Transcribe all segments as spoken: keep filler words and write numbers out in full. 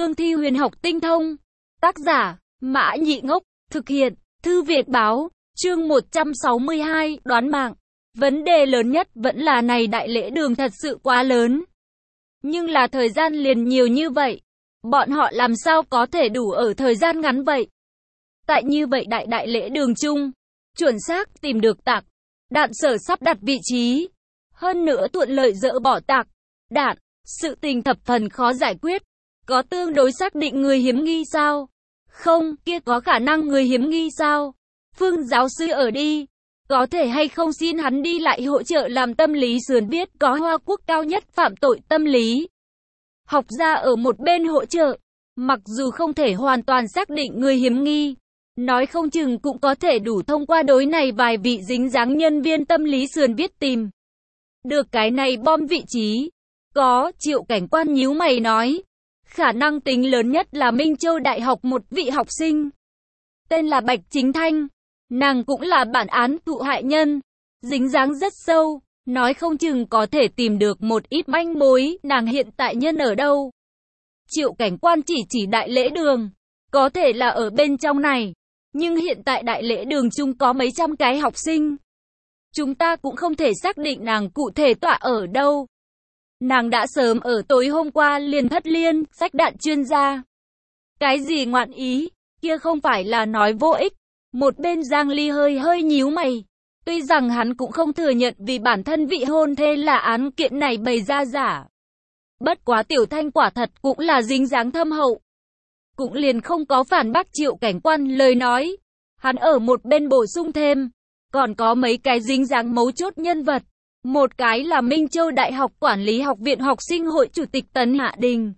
cương thi huyền học tinh thông. Tác giả, Mã Nhị Ngốc, thực hiện, Thư Việt Báo, chương một trăm sáu mươi hai, đoán mạng. Vấn đề lớn nhất vẫn là này đại lễ đường thật sự quá lớn. Nhưng là thời gian liền nhiều như vậy. Bọn họ làm sao có thể đủ ở thời gian ngắn vậy? Tại như vậy đại đại lễ đường chung, chuẩn xác tìm được tạc, đạn sở sắp đặt vị trí. Hơn nữa thuận lợi dỡ bỏ tạc, đạn, sự tình thập phần khó giải quyết. Có tương đối xác định người hiếm nghi sao? Không, kia có khả năng người hiếm nghi sao? Phương giáo sư ở đi. Có thể hay không xin hắn đi lại hỗ trợ làm tâm lý sườn biết có Hoa Quốc cao nhất phạm tội tâm lý. Học gia ở một bên hỗ trợ. Mặc dù không thể hoàn toàn xác định người hiếm nghi. Nói không chừng cũng có thể đủ thông qua đối này vài vị dính dáng nhân viên tâm lý sườn biết tìm được cái này bom vị trí. Có, Triệu cảnh quan nhíu mày nói. Khả năng tính lớn nhất là Minh Châu Đại học một vị học sinh. Tên là Bạch Chính Thanh. Nàng cũng là bản án thụ hại nhân. Dính dáng rất sâu. Nói không chừng có thể tìm được một ít manh mối. Nàng hiện tại nhân ở đâu? Triệu cảnh quan chỉ chỉ đại lễ đường. Có thể là ở bên trong này. Nhưng hiện tại đại lễ đường chung có mấy trăm cái học sinh. Chúng ta cũng không thể xác định nàng cụ thể tọa ở đâu. Nàng đã sớm ở tối hôm qua liền thất liên, sách đạn chuyên gia. Cái gì ngoạn ý, kia không phải là nói vô ích. Một bên Giang Ly hơi hơi nhíu mày. Tuy rằng hắn cũng không thừa nhận vì bản thân vị hôn thê là án kiện này bày ra giả. Bất quá Tiểu Thanh quả thật cũng là dính dáng thâm hậu. Cũng liền không có phản bác Triệu cảnh quan lời nói. Hắn ở một bên bổ sung thêm. Còn có mấy cái dính dáng mấu chốt nhân vật. Một cái là Minh Châu Đại học Quản lý Học viện Học sinh hội chủ tịch Tấn Hạ Đình.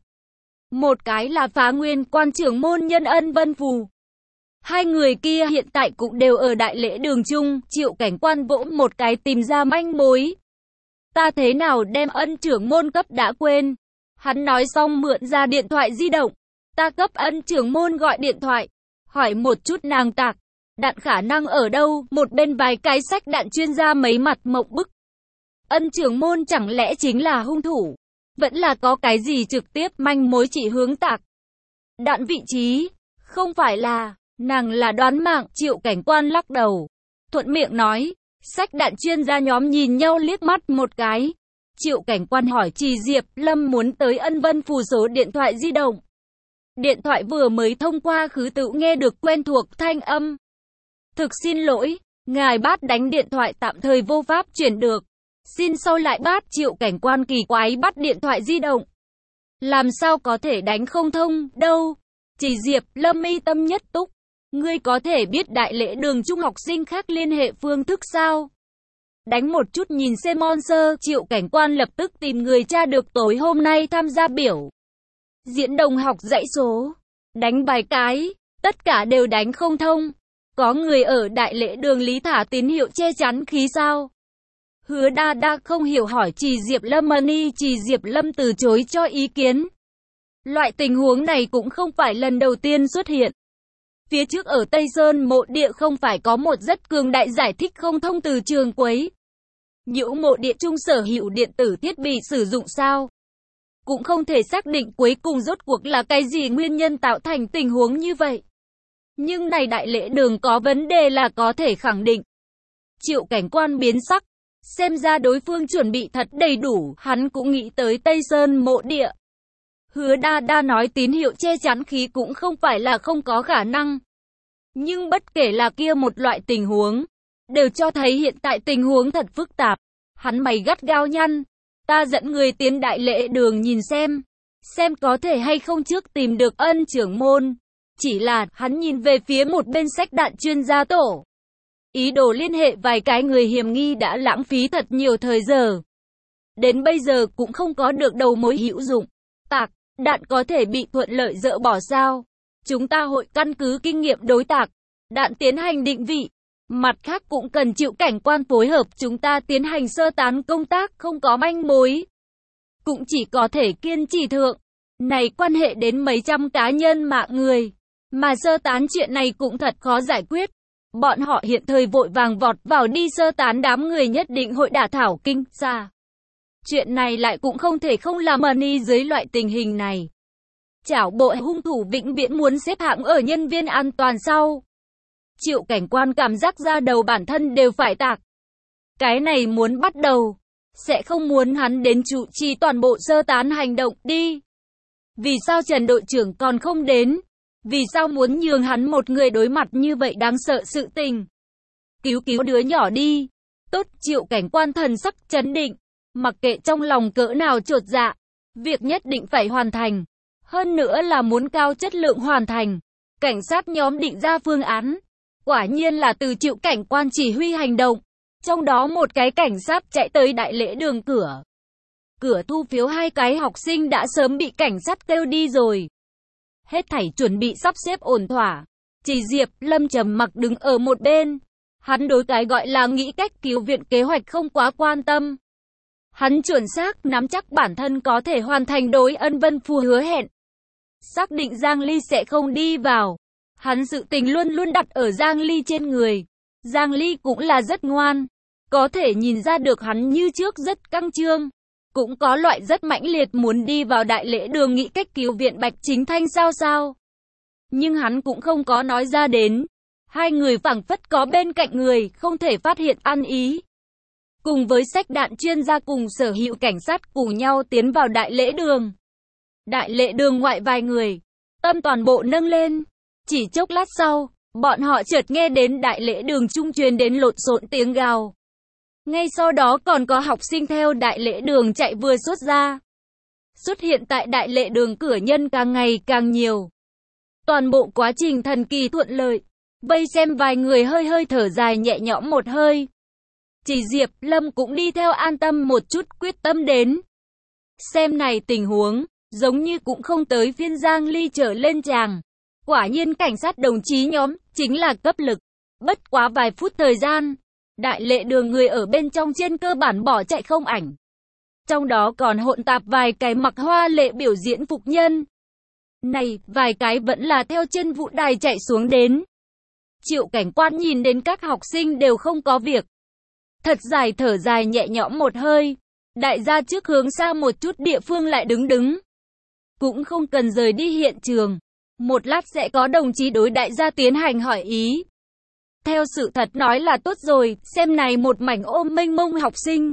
Một cái là Phá Nguyên quan trưởng môn nhân Ân Vân Phù. Hai người kia hiện tại cũng đều ở đại lễ đường chung. Triệu cảnh quan vỗ một cái tìm ra manh mối. Ta thế nào đem Ân trưởng môn cấp đã quên. Hắn nói xong mượn ra điện thoại di động. Ta cấp Ân trưởng môn gọi điện thoại. Hỏi một chút nàng tạc. Đạn khả năng ở đâu? Một bên vài cái sách đạn chuyên gia mấy mặt mộng bức. Ân trưởng môn chẳng lẽ chính là hung thủ? Vẫn là có cái gì trực tiếp manh mối chỉ hướng tạc? Đạn vị trí? Không phải là, nàng là đoán mạng. Triệu cảnh quan lắc đầu. Thuận miệng nói. Sách đạn chuyên gia nhóm nhìn nhau liếc mắt một cái. Triệu cảnh quan hỏi Trì Diệp Lâm muốn tới Ân Vân Phù số điện thoại di động. Điện thoại vừa mới thông qua khứ tự nghe được quen thuộc thanh âm. Thực xin lỗi, ngài bát đánh điện thoại tạm thời vô pháp chuyển được. Xin sau lại bát. Triệu cảnh quan kỳ quái bắt điện thoại di động. Làm sao có thể đánh không thông, đâu. Chỉ Diệp Lâm mi tâm nhất túc. Ngươi có thể biết đại lễ đường trung học sinh khác liên hệ phương thức sao? Đánh một chút nhìn xem Monster. Triệu cảnh quan lập tức tìm người tra được tối hôm nay tham gia biểu diễn đồng học dãy số. Đánh vài cái, tất cả đều đánh không thông. Có người ở đại lễ đường lý thả tín hiệu che chắn khí sao? Hứa đa đa không hiểu hỏi Trì Diệp Lâm Mani. Trì Diệp Lâm từ chối cho ý kiến. Loại tình huống này cũng không phải lần đầu tiên xuất hiện. Phía trước ở Tây Sơn mộ địa không phải có một rất cường đại giải thích không thông từ trường quấy nhiễu mộ địa trung sở hữu điện tử thiết bị sử dụng sao? Cũng không thể xác định cuối cùng rốt cuộc là cái gì nguyên nhân tạo thành tình huống như vậy. Nhưng này đại lễ đường có vấn đề là có thể khẳng định. Triệu cảnh quan biến sắc. Xem ra đối phương chuẩn bị thật đầy đủ. Hắn cũng nghĩ tới Tây Sơn mộ địa. Hứa đa đa nói tín hiệu che chắn khí cũng không phải là không có khả năng. Nhưng bất kể là kia một loại tình huống, đều cho thấy hiện tại tình huống thật phức tạp. Hắn mày gắt gao nhăn. Ta dẫn người tiến đại lễ đường nhìn xem. Xem có thể hay không trước tìm được Ân trưởng môn. Chỉ là hắn nhìn về phía một bên sách đạn chuyên gia tổ. Ý đồ liên hệ vài cái người hiểm nghi đã lãng phí thật nhiều thời giờ. Đến bây giờ cũng không có được đầu mối hữu dụng. Tạc, đạn có thể bị thuận lợi dỡ bỏ sao? Chúng ta hội căn cứ kinh nghiệm đối tạc, đạn tiến hành định vị. Mặt khác cũng cần chịu cảnh quan phối hợp chúng ta tiến hành sơ tán công tác không có manh mối. Cũng chỉ có thể kiên trì thượng. Này quan hệ đến mấy trăm cá nhân mạng người. Mà sơ tán chuyện này cũng thật khó giải quyết. Bọn họ hiện thời vội vàng vọt vào đi sơ tán đám người nhất định hội đả thảo kinh xa. Chuyện này lại cũng không thể không làm money dưới loại tình hình này. Chảo bộ hung thủ vĩnh viễn muốn xếp hạng ở nhân viên an toàn sau. Triệu Cảnh Quan cảm giác ra đầu bản thân đều phải tạc. Cái này muốn bắt đầu, sẽ không muốn hắn đến chủ trì toàn bộ sơ tán hành động đi. Vì sao Trần đội trưởng còn không đến? Vì sao muốn nhường hắn một người đối mặt như vậy đáng sợ sự tình? Cứu cứu đứa nhỏ đi. Tốt, Triệu Cảnh Quan thần sắc trấn định, mặc kệ trong lòng cỡ nào chột dạ, việc nhất định phải hoàn thành. Hơn nữa là muốn cao chất lượng hoàn thành. Cảnh sát nhóm định ra phương án. Quả nhiên là từ Triệu Cảnh Quan chỉ huy hành động. Trong đó một cái cảnh sát chạy tới đại lễ đường cửa. Cửa thu phiếu hai cái học sinh đã sớm bị cảnh sát kêu đi rồi. Hết thảy chuẩn bị sắp xếp ổn thỏa. Chỉ Diệp Lâm trầm mặc đứng ở một bên. Hắn đối cái gọi là nghĩ cách cứu viện kế hoạch không quá quan tâm. Hắn chuẩn xác nắm chắc bản thân có thể hoàn thành đối Ân Vân Phu hứa hẹn. Xác định Giang Ly sẽ không đi vào. Hắn sự tình luôn luôn đặt ở Giang Ly trên người. Giang Ly cũng là rất ngoan. Có thể nhìn ra được hắn như trước rất căng trương. Cũng có loại rất mãnh liệt muốn đi vào đại lễ đường nghĩ cách cứu viện Bạch Chính Thanh sao sao. Nhưng hắn cũng không có nói ra đến. Hai người phảng phất có bên cạnh người, không thể phát hiện ăn ý. Cùng với sách đạn chuyên gia cùng sở hữu cảnh sát cùng nhau tiến vào đại lễ đường. Đại lễ đường ngoại vài người, tâm toàn bộ nâng lên. Chỉ chốc lát sau, bọn họ chợt nghe đến đại lễ đường trung truyền đến lộn xộn tiếng gào. Ngay sau đó còn có học sinh theo đại lễ đường chạy vừa xuất ra. Xuất hiện tại đại lễ đường cửa nhân càng ngày càng nhiều. Toàn bộ quá trình thần kỳ thuận lợi. Vây xem vài người hơi hơi thở dài nhẹ nhõm một hơi. Chỉ Diệp Lâm cũng đi theo an tâm một chút quyết tâm đến. Xem này tình huống, giống như cũng không tới phiên Giang Ly trở lên tràng. Quả nhiên cảnh sát đồng chí nhóm, chính là cấp lực. Bất quá vài phút thời gian, đại lễ đường người ở bên trong trên cơ bản bỏ chạy không ảnh. Trong đó còn hỗn tạp vài cái mặc hoa lệ biểu diễn phục nhân. Này, vài cái vẫn là theo chân vũ đài chạy xuống đến. Triệu Cảnh Quan nhìn đến các học sinh đều không có việc. Thật dài thở dài nhẹ nhõm một hơi. Đại gia trước hướng xa một chút địa phương lại đứng đứng. Cũng không cần rời đi hiện trường. Một lát sẽ có đồng chí đối đại gia tiến hành hỏi ý. Theo sự thật nói là tốt rồi, xem này một mảnh ôm mênh mông học sinh.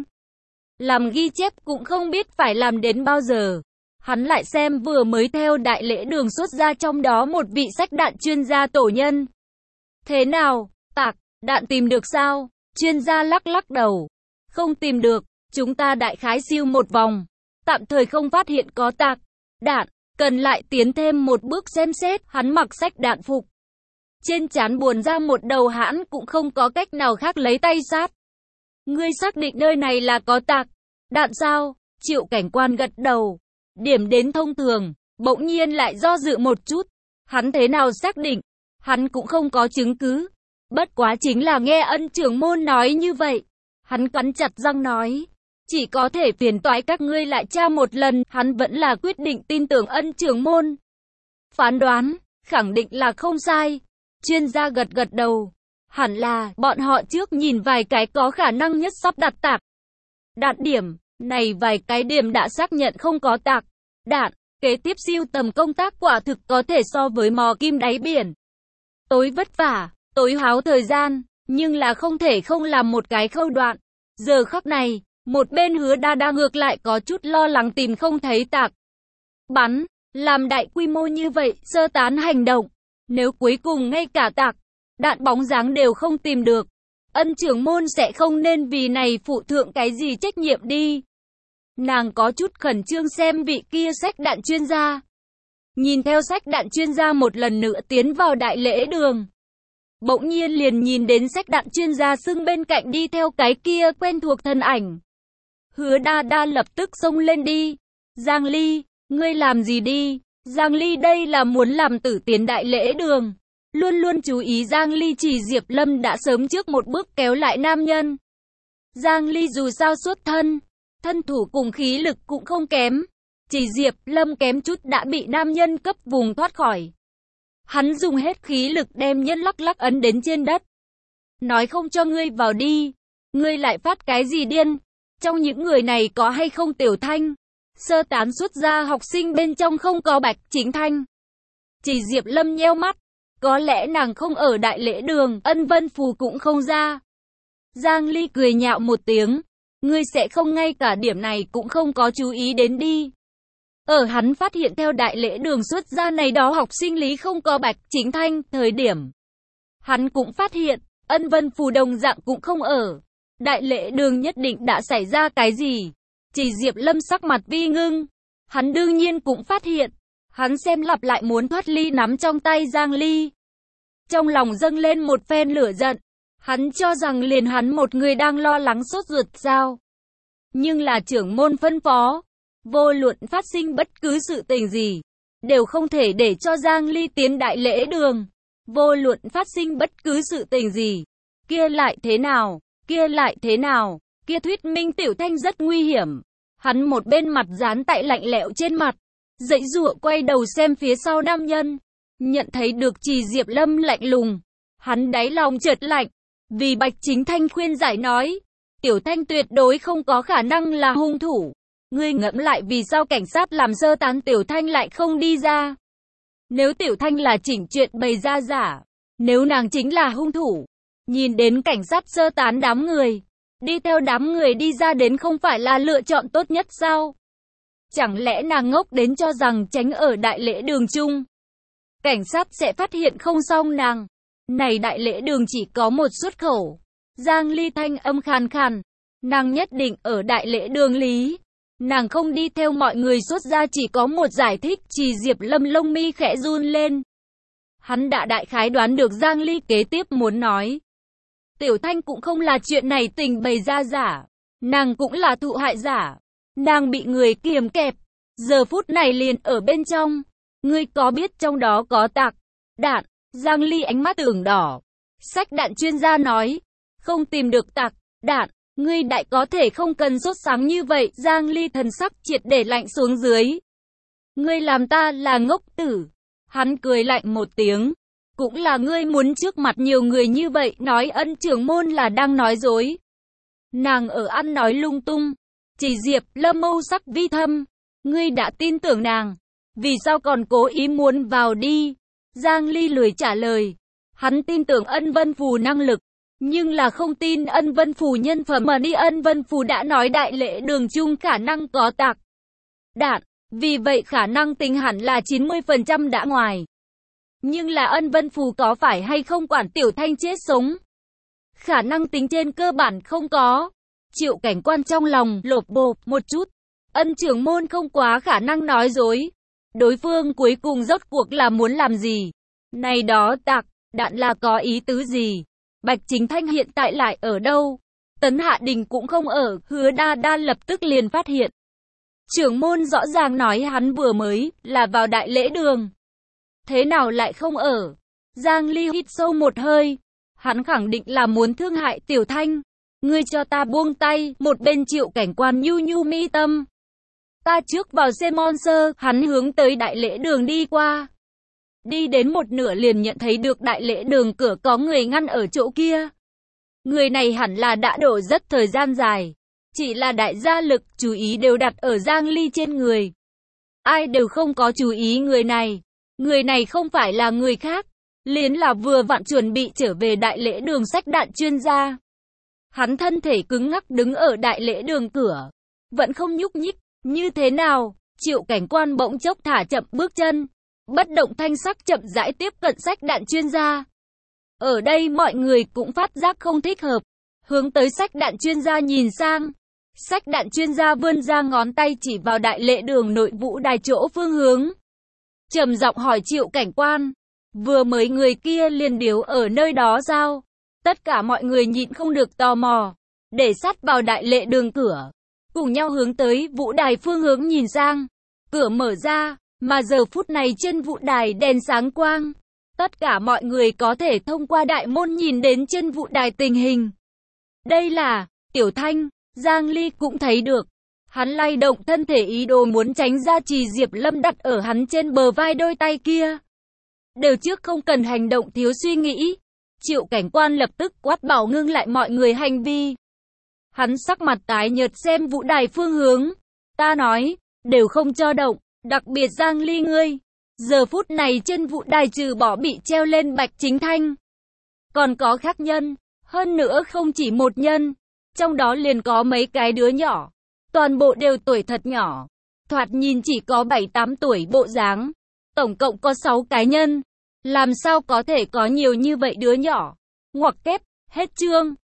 Làm ghi chép cũng không biết phải làm đến bao giờ. Hắn lại xem vừa mới theo đại lễ đường xuất ra trong đó một vị sách đạn chuyên gia tổ nhân. Thế nào, tạc, đạn tìm được sao? Chuyên gia lắc lắc đầu. Không tìm được, chúng ta đại khái siêu một vòng. Tạm thời không phát hiện có tạc, đạn, cần lại tiến thêm một bước xem xét. Hắn mặc sách đạn phục. Trên trán buồn ra một đầu hãn cũng không có cách nào khác lấy tay sát. Ngươi xác định nơi này là có tạc, đạn sao? Triệu Cảnh Quan gật đầu. Điểm đến thông thường, bỗng nhiên lại do dự một chút. Hắn thế nào xác định? Hắn cũng không có chứng cứ. Bất quá chính là nghe Ân trưởng môn nói như vậy. Hắn cắn chặt răng nói. Chỉ có thể phiền toái các ngươi lại tra một lần. Hắn vẫn là quyết định tin tưởng Ân trưởng môn. Phán đoán, khẳng định là không sai. Chuyên gia gật gật đầu. Hẳn là, bọn họ trước nhìn vài cái có khả năng nhất sắp đặt tạc đạn điểm. Này vài cái điểm đã xác nhận không có tạc đạn. Kế tiếp siêu tầm công tác quả thực có thể so với mò kim đáy biển. Tối vất vả, tối háo thời gian, nhưng là không thể không làm một cái khâu đoạn. Giờ khắc này, một bên Hứa Đa Đa ngược lại có chút lo lắng tìm không thấy tạc bắn. Làm đại quy mô như vậy, sơ tán hành động. Nếu cuối cùng ngay cả tạc đạn bóng dáng đều không tìm được, Ân trưởng môn sẽ không nên vì này phụ thượng cái gì trách nhiệm đi. Nàng có chút khẩn trương xem vị kia sách đạn chuyên gia. Nhìn theo sách đạn chuyên gia một lần nữa tiến vào đại lễ đường. Bỗng nhiên liền nhìn đến sách đạn chuyên gia xưng bên cạnh đi theo cái kia quen thuộc thân ảnh. Hứa Đa Đa lập tức xông lên đi. Giang Ly, ngươi làm gì đi? Giang Ly đây là muốn làm tử tiến đại lễ đường. Luôn luôn chú ý Giang Ly chỉ Diệp Lâm đã sớm trước một bước kéo lại nam nhân. Giang Ly dù sao xuất thân, thân thủ cùng khí lực cũng không kém. Chỉ Diệp Lâm kém chút đã bị nam nhân cấp vùng thoát khỏi. Hắn dùng hết khí lực đem nhân lắc lắc ấn đến trên đất. Nói không cho ngươi vào đi. Ngươi lại phát cái gì điên? Trong những người này có hay không Tiểu Thanh? Sơ tán xuất ra học sinh bên trong không có Bạch Chính Thanh. Chỉ Diệp Lâm nheo mắt. Có lẽ nàng không ở đại lễ đường, Ân Vân Phù cũng không ra. Giang Ly cười nhạo một tiếng. Ngươi sẽ không ngay cả điểm này cũng không có chú ý đến đi. Ở hắn phát hiện theo đại lễ đường xuất ra này đó học sinh lý không có Bạch Chính Thanh, thời điểm. Hắn cũng phát hiện, Ân Vân Phù đồng dạng cũng không ở. Đại lễ đường nhất định đã xảy ra cái gì. Chỉ Diệp Lâm sắc mặt vi ngưng. Hắn đương nhiên cũng phát hiện. Hắn xem lặp lại muốn thoát ly nắm trong tay Giang Ly. Trong lòng dâng lên một phen lửa giận. Hắn cho rằng liền hắn một người đang lo lắng sốt ruột sao. Nhưng là trưởng môn phân phó. Vô luận phát sinh bất cứ sự tình gì. Đều không thể để cho Giang Ly tiến đại lễ đường. Vô luận phát sinh bất cứ sự tình gì. Kia lại thế nào? Kia lại thế nào? Kia thuyết minh Tiểu Thanh rất nguy hiểm. Hắn một bên mặt dán tại lạnh lẽo trên mặt. Dãy dụa quay đầu xem phía sau nam nhân. Nhận thấy được Chỉ Diệp Lâm lạnh lùng. Hắn đáy lòng chợt lạnh. Vì Bạch Chính Thanh khuyên giải nói. Tiểu Thanh tuyệt đối không có khả năng là hung thủ. Ngươi ngẫm lại vì sao cảnh sát làm sơ tán Tiểu Thanh lại không đi ra. Nếu Tiểu Thanh là chỉnh chuyện bày ra giả. Nếu nàng chính là hung thủ. Nhìn đến cảnh sát sơ tán đám người. Đi theo đám người đi ra đến không phải là lựa chọn tốt nhất sao? Chẳng lẽ nàng ngốc đến cho rằng tránh ở đại lễ đường chung. Cảnh sát sẽ phát hiện không xong nàng. Này đại lễ đường chỉ có một xuất khẩu. Giang Ly thanh âm khàn khàn. Nàng nhất định ở đại lễ đường lý. Nàng không đi theo mọi người xuất ra chỉ có một giải thích. Chỉ Diệp Lâm lông mi khẽ run lên. Hắn đã đại khái đoán được Giang Ly kế tiếp muốn nói. Tiểu Thanh cũng không là chuyện này tình bày ra giả. Nàng cũng là thụ hại giả. Nàng bị người kiềm kẹp. Giờ phút này liền ở bên trong. Ngươi có biết trong đó có tạc đạn? Giang Ly ánh mắt ửng đỏ. Sách đạn chuyên gia nói. Không tìm được tạc đạn. Ngươi đại có thể không cần sốt sáng như vậy. Giang Ly thần sắc triệt để lạnh xuống dưới. Ngươi làm ta là ngốc tử. Hắn cười lạnh một tiếng. Cũng là ngươi muốn trước mặt nhiều người như vậy nói Ân trưởng môn là đang nói dối. Nàng ở ăn nói lung tung. Chỉ Diệp Lâm mâu sắc vi thâm. Ngươi đã tin tưởng nàng. Vì sao còn cố ý muốn vào đi? Giang Ly lười trả lời. Hắn tin tưởng Ân Vân Phù năng lực. Nhưng là không tin Ân Vân Phù nhân phẩm mà đi. Ân Vân Phù đã nói đại lễ đường chung khả năng có tạc đạn. Vì vậy khả năng tính hẳn là chín mươi phần trăm đã ngoài. Nhưng là Ân Vân Phù có phải hay không quản Tiểu Thanh chết sống? Khả năng tính trên cơ bản không có. Triệu Cảnh Quan trong lòng lột bột một chút. Ân trưởng môn không quá khả năng nói dối. Đối phương cuối cùng rốt cuộc là muốn làm gì? Này đó tạc đạn là có ý tứ gì? Bạch Chính Thanh hiện tại lại ở đâu? Tấn Hạ Đình cũng không ở. Hứa Đa Đa lập tức liền phát hiện. Trưởng môn rõ ràng nói hắn vừa mới là vào đại lễ đường. Thế nào lại không ở? Giang Ly hít sâu một hơi. Hắn khẳng định là muốn thương hại Tiểu Thanh. Ngươi cho ta buông tay. Một bên Triệu Cảnh Quan nhu nhu mi tâm. Ta trước vào xe Monster. Hắn hướng tới đại lễ đường đi qua. Đi đến một nửa liền nhận thấy được đại lễ đường cửa có người ngăn ở chỗ kia. Người này hẳn là đã đổ rất thời gian dài. Chỉ là đại gia lực chú ý đều đặt ở Giang Ly trên người. Ai đều không có chú ý người này. Người này không phải là người khác. Liền là vừa vặn chuẩn bị trở về đại lễ đường sách đạn chuyên gia. Hắn thân thể cứng ngắc đứng ở đại lễ đường cửa. Vẫn không nhúc nhích. Như thế nào? Triệu Cảnh Quan bỗng chốc thả chậm bước chân. Bất động thanh sắc chậm rãi tiếp cận sách đạn chuyên gia. Ở đây mọi người cũng phát giác không thích hợp. Hướng tới sách đạn chuyên gia nhìn sang. Sách đạn chuyên gia vươn ra ngón tay chỉ vào đại lễ đường nội vụ đài chỗ phương hướng. Trầm giọng hỏi Triệu Cảnh Quan. Vừa mới người kia liền điếu ở nơi đó sao? Tất cả mọi người nhịn không được tò mò. Để sát vào đại lễ đường cửa. Cùng nhau hướng tới vũ đài phương hướng nhìn sang. Cửa mở ra. Mà giờ phút này trên vũ đài đèn sáng quang. Tất cả mọi người có thể thông qua đại môn nhìn đến trên vũ đài tình hình. Đây là Tiểu Thanh. Giang Ly cũng thấy được. Hắn lay động thân thể ý đồ muốn tránh ra. Chỉ Diệp Lâm đặt ở hắn trên bờ vai đôi tay kia. Đều trước không cần hành động thiếu suy nghĩ. Triệu Cảnh Quan lập tức quát bảo ngưng lại mọi người hành vi. Hắn sắc mặt tái nhợt xem vũ đài phương hướng. Ta nói, đều không cho động, đặc biệt Giang Ly ngươi. Giờ phút này trên vụ đài trừ bỏ bị treo lên Bạch Chính Thanh, còn có khác nhân, hơn nữa không chỉ một nhân, trong đó liền có mấy cái đứa nhỏ, toàn bộ đều tuổi thật nhỏ, thoạt nhìn chỉ có bảy tám tuổi bộ dáng, tổng cộng có sáu cái nhân, làm sao có thể có nhiều như vậy đứa nhỏ, ngoặc kép, hết chương.